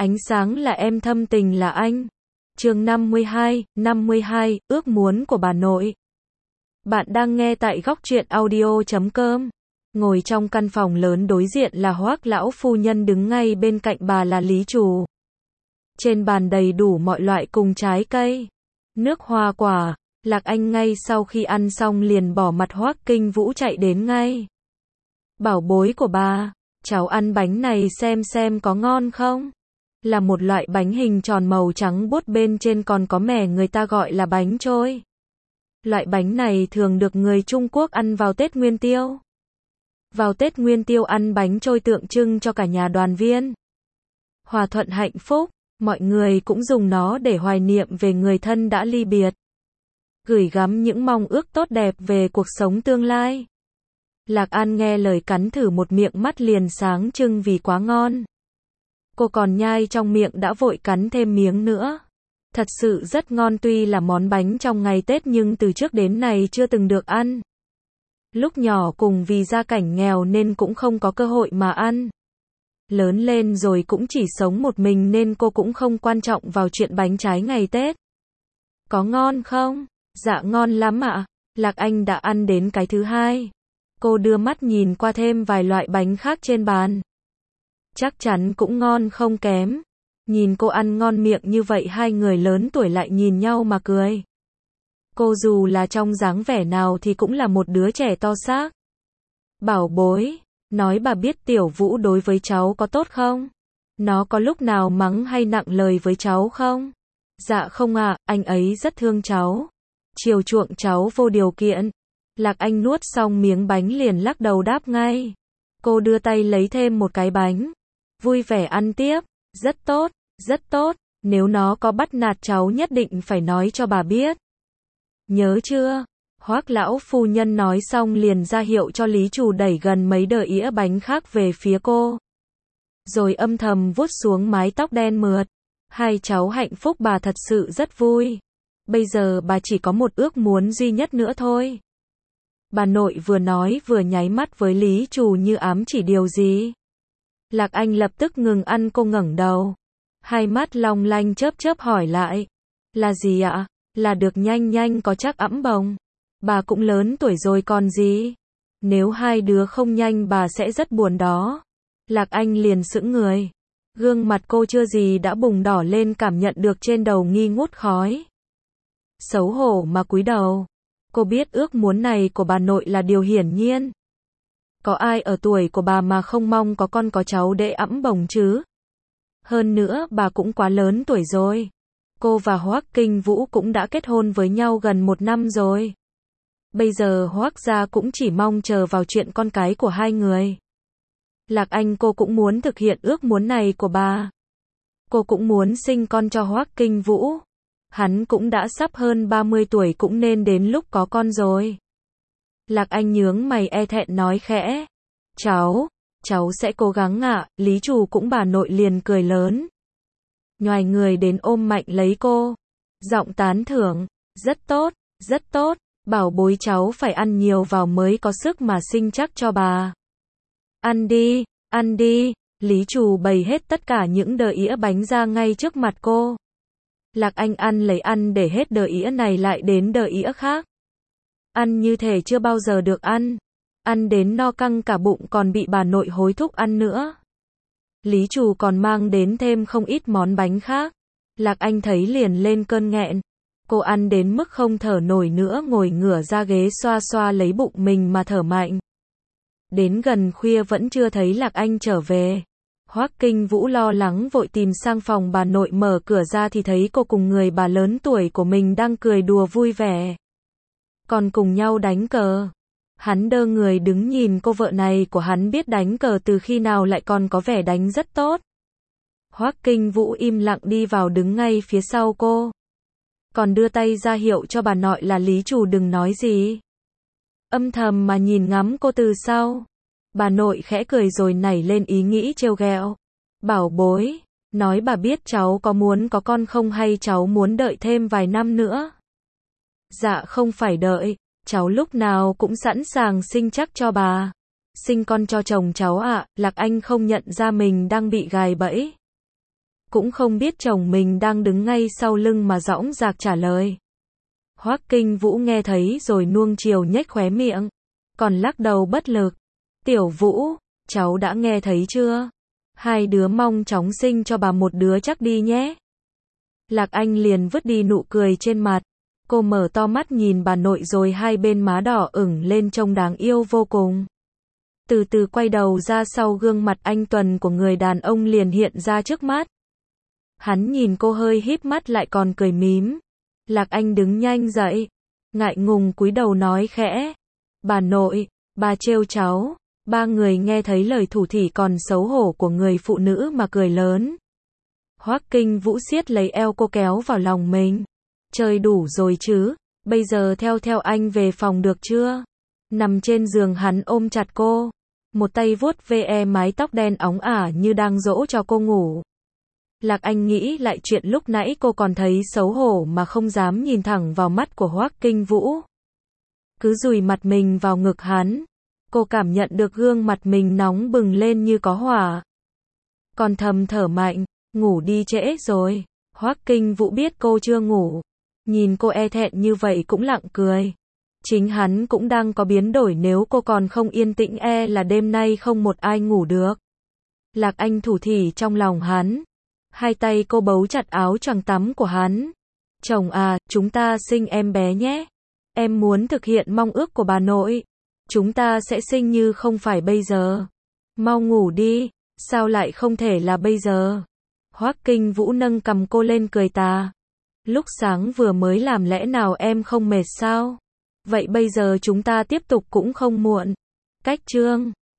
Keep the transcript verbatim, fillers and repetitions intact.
Ánh sáng là em, thâm tình là anh. Chương năm mươi hai, năm mươi hai, ước muốn của bà nội. Bạn đang nghe tại góc truyện audio chấm com. Ngồi trong căn phòng lớn đối diện là Hoác lão phu nhân, đứng ngay bên cạnh bà là Lý Trù. Trên bàn đầy đủ mọi loại cùng trái cây, nước hoa quả. Lạc Anh ngay sau khi ăn xong liền bỏ mặt Hoác Kinh Vũ chạy đến ngay. Bảo bối của bà, cháu ăn bánh này xem xem có ngon không? Là một loại bánh hình tròn màu trắng buốt, bên trên còn có mẻ, người ta gọi là bánh trôi. Loại bánh này thường được người Trung Quốc ăn vào Tết Nguyên Tiêu. Vào Tết Nguyên Tiêu ăn bánh trôi tượng trưng cho cả nhà đoàn viên, hòa thuận hạnh phúc. Mọi người cũng dùng nó để hoài niệm về người thân đã ly biệt, gửi gắm những mong ước tốt đẹp về cuộc sống tương lai. Lạc An nghe lời cắn thử một miệng, mắt liền sáng trưng vì quá ngon. Cô còn nhai trong miệng đã vội cắn thêm miếng nữa. Thật sự rất ngon, tuy là món bánh trong ngày Tết nhưng từ trước đến nay chưa từng được ăn. Lúc nhỏ cùng vì gia cảnh nghèo nên cũng không có cơ hội mà ăn. Lớn lên rồi cũng chỉ sống một mình nên cô cũng không quan trọng vào chuyện bánh trái ngày Tết. Có ngon không? Dạ ngon lắm ạ. Lạc Anh đã ăn đến cái thứ hai. Cô đưa mắt nhìn qua thêm vài loại bánh khác trên bàn. Chắc chắn cũng ngon không kém. Nhìn cô ăn ngon miệng như vậy, hai người lớn tuổi lại nhìn nhau mà cười. Cô dù là trong dáng vẻ nào thì cũng là một đứa trẻ to xác. Bảo bối, nói bà biết Tiểu Vũ đối với cháu có tốt không? Nó có lúc nào mắng hay nặng lời với cháu không? Dạ không ạ, anh ấy rất thương cháu, chiều chuộng cháu vô điều kiện. Lạc Anh nuốt xong miếng bánh liền lắc đầu đáp ngay. Cô đưa tay lấy thêm một cái bánh, vui vẻ ăn tiếp. Rất tốt, rất tốt, nếu nó có bắt nạt cháu nhất định phải nói cho bà biết. Nhớ chưa? Hoác lão phu nhân nói xong liền ra hiệu cho Lý Trù đẩy gần mấy đĩa ĩa bánh khác về phía cô. Rồi âm thầm vuốt xuống mái tóc đen mượt. Hai cháu hạnh phúc, bà thật sự rất vui. Bây giờ bà chỉ có một ước muốn duy nhất nữa thôi. Bà nội vừa nói vừa nháy mắt với Lý Trù như ám chỉ điều gì. Lạc Anh lập tức ngừng ăn, cô ngẩng đầu, hai mắt long lanh chớp chớp hỏi lại. Là gì ạ? Là được nhanh nhanh có chắc ẵm bồng. Bà cũng lớn tuổi rồi còn gì. Nếu hai đứa không nhanh bà sẽ rất buồn đó. Lạc Anh liền sững người. Gương mặt cô chưa gì đã bùng đỏ lên, cảm nhận được trên đầu nghi ngút khói. Xấu hổ mà cúi đầu. Cô biết ước muốn này của bà nội là điều hiển nhiên. Có ai ở tuổi của bà mà không mong có con có cháu để ẵm bồng chứ? Hơn nữa bà cũng quá lớn tuổi rồi. Cô và Hoác Kinh Vũ cũng đã kết hôn với nhau gần một năm rồi. Bây giờ Hoác gia cũng chỉ mong chờ vào chuyện con cái của hai người. Lạc Anh cô cũng muốn thực hiện ước muốn này của bà. Cô cũng muốn sinh con cho Hoác Kinh Vũ. Hắn cũng đã sắp hơn ba mươi tuổi, cũng nên đến lúc có con rồi. Lạc Anh nhướng mày e thẹn nói khẽ. Cháu, cháu sẽ cố gắng ạ. Lý Trù cũng bà nội liền cười lớn, nhoài người đến ôm mạnh lấy cô. Giọng tán thưởng. Rất tốt, rất tốt. Bảo bối cháu phải ăn nhiều vào mới có sức mà sinh chắc cho bà. Ăn đi, ăn đi. Lý Trù bày hết tất cả những đĩa ĩa bánh ra ngay trước mặt cô. Lạc Anh ăn lấy ăn để hết đĩa ĩa này lại đến đĩa ĩa khác. Ăn như thể chưa bao giờ được ăn. Ăn đến no căng cả bụng, còn bị bà nội hối thúc ăn nữa. Lý Trù còn mang đến thêm không ít món bánh khác. Lạc Anh thấy liền lên cơn nghẹn. Cô ăn đến mức không thở nổi nữa, ngồi ngửa ra ghế xoa xoa lấy bụng mình mà thở mạnh. Đến gần khuya vẫn chưa thấy Lạc Anh trở về. Hoác Kinh Vũ lo lắng vội tìm sang phòng bà nội, mở cửa ra thì thấy cô cùng người bà lớn tuổi của mình đang cười đùa vui vẻ, còn cùng nhau đánh cờ. Hắn đơ người đứng nhìn cô vợ này của hắn biết đánh cờ từ khi nào lại còn có vẻ đánh rất tốt. Hoác Kinh Vũ im lặng đi vào đứng ngay phía sau cô, còn đưa tay ra hiệu cho bà nội là Lý Trù đừng nói gì. Âm thầm mà nhìn ngắm cô từ sau. Bà nội khẽ cười rồi nảy lên ý nghĩ trêu ghẹo. Bảo bối, nói bà biết cháu có muốn có con không hay cháu muốn đợi thêm vài năm nữa? Dạ không phải đợi, cháu lúc nào cũng sẵn sàng sinh chắc cho bà. Sinh con cho chồng cháu ạ. Lạc Anh không nhận ra mình đang bị gài bẫy. cũng không biết chồng mình đang đứng ngay sau lưng mà dõng dạc trả lời. Hoắc Kinh Vũ nghe thấy rồi nuông chiều nhếch khóe miệng, còn lắc đầu bất lực. Tiểu Vũ, cháu đã nghe thấy chưa? Hai đứa mong chóng sinh cho bà một đứa chắc đi nhé. Lạc Anh liền vứt đi nụ cười trên mặt. Cô mở to mắt nhìn bà nội rồi hai bên má đỏ ửng lên trông đáng yêu vô cùng. Từ từ quay đầu ra sau gương mặt anh tuần của người đàn ông liền hiện ra trước mắt. Hắn nhìn cô hơi híp mắt lại còn cười mím. Lạc Anh đứng nhanh dậy, ngại ngùng cúi đầu nói khẽ. Bà nội, bà trêu cháu. Ba người nghe thấy lời thủ thỉ còn xấu hổ của người phụ nữ mà cười lớn. Hoắc Kinh Vũ siết lấy eo cô kéo vào lòng mình. Chơi đủ rồi chứ, bây giờ theo theo anh về phòng được chưa? Nằm trên giường hắn ôm chặt cô, một tay vuốt ve mái tóc đen óng ả như đang dỗ cho cô ngủ. Lạc Anh nghĩ lại chuyện lúc nãy cô còn thấy xấu hổ mà không dám nhìn thẳng vào mắt của Hoắc Kinh Vũ. Cứ dùi mặt mình vào ngực hắn, cô cảm nhận được gương mặt mình nóng bừng lên như có hỏa. Còn thầm thở mạnh, ngủ đi trễ rồi. Hoắc Kinh Vũ biết cô chưa ngủ, nhìn cô e thẹn như vậy cũng lặng cười. Chính hắn cũng đang có biến đổi, nếu cô còn không yên tĩnh e là đêm nay không một ai ngủ được. Lạc Anh thủ thỉ trong lòng hắn. Hai tay cô bấu chặt áo choàng tắm của hắn. Chồng à, chúng ta sinh em bé nhé. Em muốn thực hiện mong ước của bà nội. Chúng ta sẽ sinh như không phải bây giờ. Mau ngủ đi, sao lại không thể là bây giờ? Hoắc Kinh Vũ nâng cầm cô lên cười tà. Lúc sáng vừa mới làm lẽ nào em không mệt sao? Vậy bây giờ chúng ta tiếp tục cũng không muộn. Cách chương